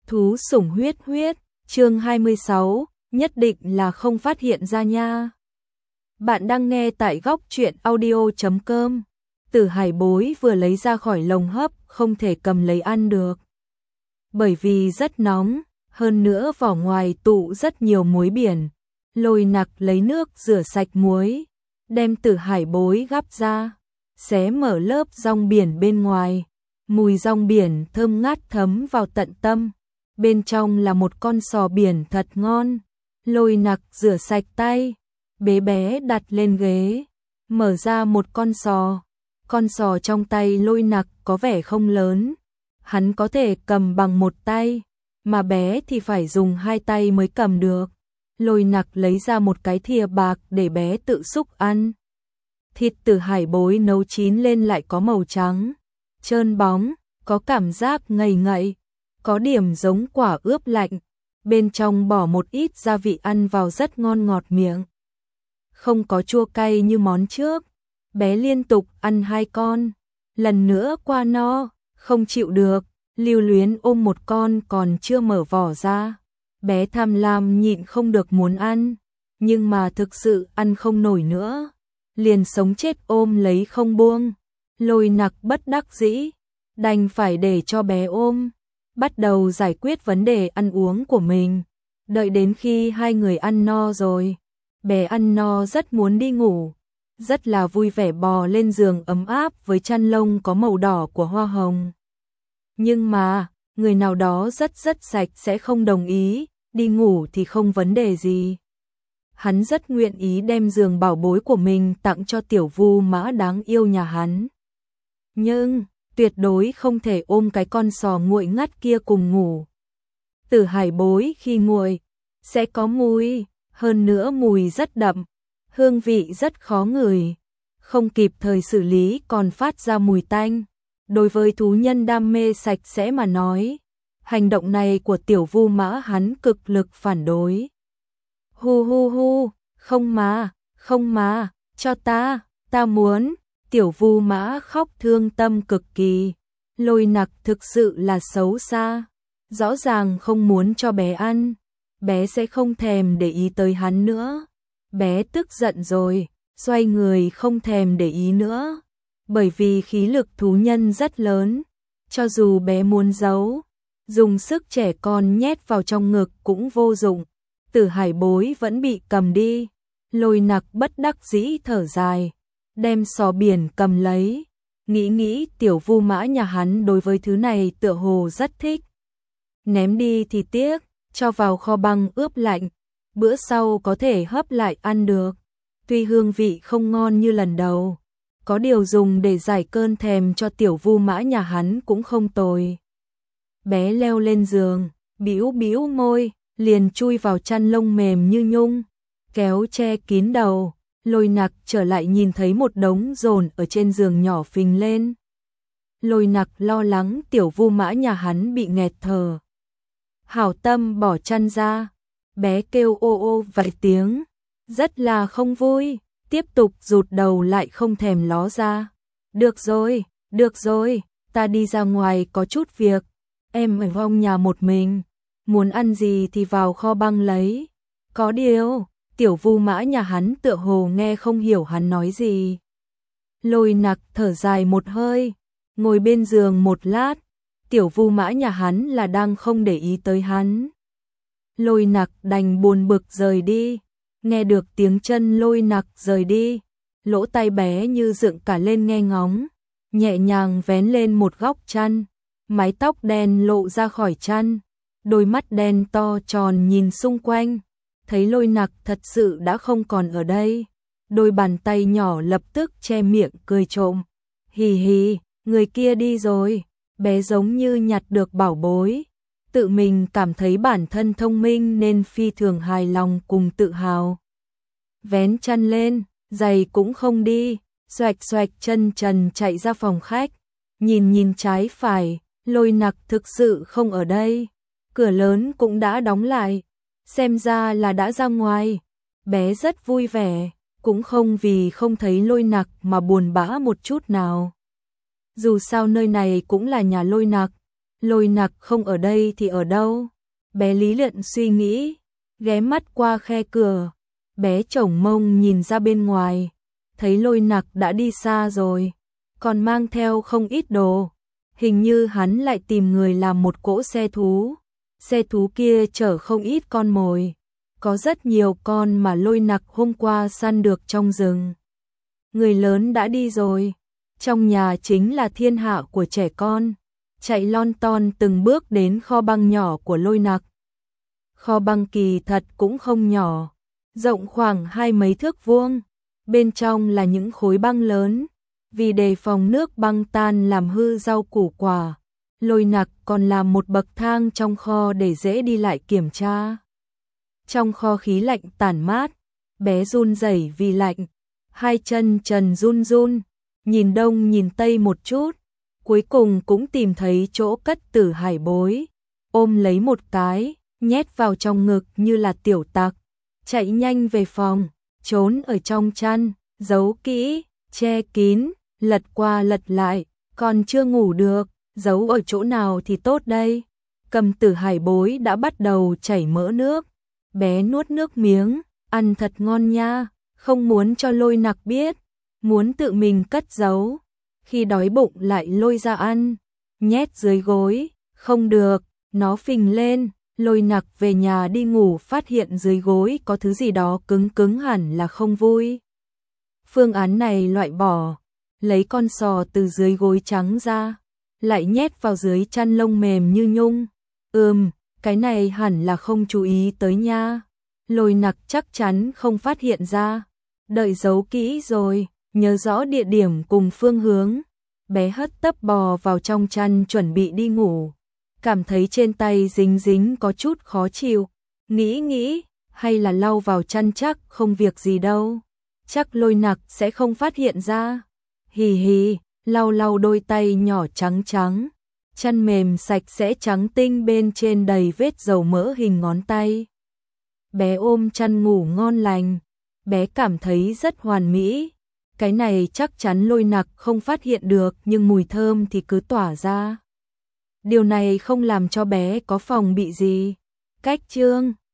Thú sủng huyết huyết, chương 26, nhất định là không phát hiện ra nha. Bạn đang nghe tại góc truyện audio.com. Tử Hải Bối vừa lấy ra khỏi lồng hấp, không thể cầm lấy ăn được. Bởi vì rất nóng, hơn nữa vỏ ngoài tụ rất nhiều muối biển. Lôi Nặc lấy nước rửa sạch muối, đem Tử Hải Bối gắp ra, xé mở lớp rong biển bên ngoài. Mùi rong biển thơm ngát thấm vào tận tâm. Bên trong là một con sò biển thật ngon. Lôi Nặc rửa sạch tay, bế bé đặt lên ghế, mở ra một con sò. Con sò trong tay Lôi Nặc có vẻ không lớn, hắn có thể cầm bằng một tay, mà bé thì phải dùng hai tay mới cầm được. Lôi Nặc lấy ra một cái thìa bạc để bé tự xúc ăn. Thịt Tử Hải Bối nấu chín lên lại có màu trắng, trơn bóng, có cảm giác ngậy ngậy, có điểm giống quả ướp lạnh, bên trong bỏ một ít gia vị ăn vào rất ngon ngọt miệng. Không có chua cay như món trước, bé liên tục ăn 2 con, lần nữa qua no, không chịu được, lưu luyến ôm một con còn chưa mở vỏ ra. Bé tham lam nhịn không được muốn ăn, nhưng mà thực sự ăn không nổi nữa, liền sống chết ôm lấy không buông. Lôi Nặc bất đắc dĩ, đành phải để cho bé ôm, bắt đầu giải quyết vấn đề ăn uống của mình. Đợi đến khi hai người ăn no rồi, bé ăn no rất muốn đi ngủ, rất là vui vẻ bò lên giường ấm áp với chăn lông có màu đỏ của hoa hồng. Nhưng mà, người nào đó rất sạch sẽ không đồng ý, đi ngủ thì không vấn đề gì. Hắn rất nguyện ý đem giường bảo bối của mình tặng cho tiểu Vu Mã đáng yêu nhà hắn. Nhưng, tuyệt đối không thể ôm cái con sò nguội ngắt kia cùng ngủ. Tử Hải Bối khi nguội, sẽ có mùi, hơn nữa mùi rất đậm, hương vị rất khó ngửi, không kịp thời xử lý còn phát ra mùi tanh. Đối với thú nhân đam mê sạch sẽ mà nói, hành động này của tiểu Vu Mã hắn cực lực phản đối. Hu hu hu, không mà, cho ta muốn. Tiểu Vu Mã khóc thương tâm cực kỳ. Lôi Nặc thực sự là xấu xa, rõ ràng không muốn cho bé ăn, bé sẽ không thèm để ý tới hắn nữa. Bé tức giận rồi, xoay người không thèm để ý nữa, bởi vì khí lực thú nhân rất lớn, cho dù bé muốn giấu, dùng sức trẻ con nhét vào trong ngực cũng vô dụng. Tử Hải Bối vẫn bị cầm đi. Lôi Nặc bất đắc dĩ thở dài, đem sò biển cầm lấy, nghĩ tiểu Vu Mã nhà hắn đối với thứ này tựa hồ rất thích. Ném đi thì tiếc, cho vào kho băng ướp lạnh, bữa sau có thể hấp lại ăn được. Tuy hương vị không ngon như lần đầu, có điều dùng để giải cơn thèm cho tiểu Vu Mã nhà hắn cũng không tồi. Bé leo lên giường, bĩu môi, liền chui vào chăn lông mềm như nhung, kéo che kín đầu. Lôi Nặc trở lại nhìn thấy một đống dồn ở trên giường nhỏ phình lên. Lôi Nặc lo lắng tiểu Vu Mã nhà hắn bị nghẹt thở. Hảo tâm bỏ chăn ra, bé kêu ô ô vài tiếng, rất là không vui, tiếp tục rụt đầu lại không thèm ló ra. Được rồi, ta đi ra ngoài có chút việc, em ở trong nhà một mình, muốn ăn gì thì vào kho băng lấy. Có điều, tiểu Vu Mã nhà hắn tựa hồ nghe không hiểu hắn nói gì. Lôi Nặc thở dài một hơi, ngồi bên giường một lát, tiểu Vu Mã nhà hắn là đang không để ý tới hắn. Lôi Nặc đành buồn bực rời đi, nghe được tiếng chân Lôi Nặc rời đi, lỗ tai bé như dựng cả lên nghe ngóng, nhẹ nhàng vén lên một góc chăn, mái tóc đen lộ ra khỏi chăn, đôi mắt đen to tròn nhìn xung quanh. Thấy Lôi Nặc thật sự đã không còn ở đây, đôi bàn tay nhỏ lập tức che miệng cười trộm. Hì hì, người kia đi rồi. Bé giống như nhặt được bảo bối, tự mình cảm thấy bản thân thông minh nên phi thường hài lòng cùng tự hào. Vén chăn lên, giày cũng không đi, xoạch chân trần chạy ra phòng khách, nhìn trái phải, Lôi Nặc thực sự không ở đây, cửa lớn cũng đã đóng lại. Xem ra là đã ra ngoài. Bé rất vui vẻ, cũng không vì không thấy Lôi Nặc mà buồn bã một chút nào. Dù sao nơi này cũng là nhà Lôi Nặc, Lôi Nặc không ở đây thì ở đâu? Bé lý luyện suy nghĩ, ghé mắt qua khe cửa, bé chổng mông nhìn ra bên ngoài, thấy Lôi Nặc đã đi xa rồi, còn mang theo không ít đồ. Hình như hắn lại tìm người làm một cỗ xe thú kia chở không ít con mồi, có rất nhiều con mà Lôi Nặc hôm qua săn được trong rừng. Người lớn đã đi rồi, trong nhà chính là thiên hạ của trẻ con, chạy lon ton từng bước đến kho băng nhỏ của Lôi Nặc. Kho băng kỳ thật cũng không nhỏ, rộng khoảng 20 mấy thước vuông, bên trong là những khối băng lớn, vì đề phòng nước băng tan làm hư rau củ quả. Lôi Nặc còn làm một bậc thang trong kho để dễ đi lại kiểm tra. Trong kho khí lạnh tản mát, bé run rẩy vì lạnh, hai chân trần run run, nhìn đông nhìn tây một chút, cuối cùng cũng tìm thấy chỗ cất Tử Hải Bối, ôm lấy một cái, nhét vào trong ngực như là tiểu tặc, chạy nhanh về phòng, trốn ở trong chăn, giấu kỹ, che kín, lật qua lật lại, còn chưa ngủ được, giấu ở chỗ nào thì tốt đây. Cầm Tử Hải Bối đã bắt đầu chảy mỡ nước, bé nuốt nước miếng, ăn thật ngon nha, không muốn cho Lôi Nặc biết, muốn tự mình cất giấu, khi đói bụng lại lôi ra ăn, nhét dưới gối, không được, nó phình lên. Lôi Nặc về nhà đi ngủ phát hiện dưới gối có thứ gì đó cứng cứng hẳn là không vui. Phương án này loại bỏ, lấy con sò từ dưới gối trắng ra, lại nhét vào dưới chăn lông mềm như nhung. Cái này hẳn là không chú ý tới nha. Lôi Nặc chắc chắn không phát hiện ra, đợi giấu kỹ rồi, nhớ rõ địa điểm cùng phương hướng. Bé hất tấp bò vào trong chăn chuẩn bị đi ngủ. Cảm thấy trên tay dính dính có chút khó chịu, nghĩ hay là lau vào chăn chắc không việc gì đâu, chắc Lôi Nặc sẽ không phát hiện ra. Hì hì, lau đôi tay nhỏ trắng trắng, chăn mềm sạch sẽ trắng tinh bên trên đầy vết dầu mỡ hình ngón tay. Bé ôm chăn ngủ ngon lành, bé cảm thấy rất hoàn mỹ. Cái này chắc chắn Lôi Nặc không phát hiện được nhưng mùi thơm thì cứ tỏa ra. Điều này không làm cho bé có phòng bị gì. Cách chương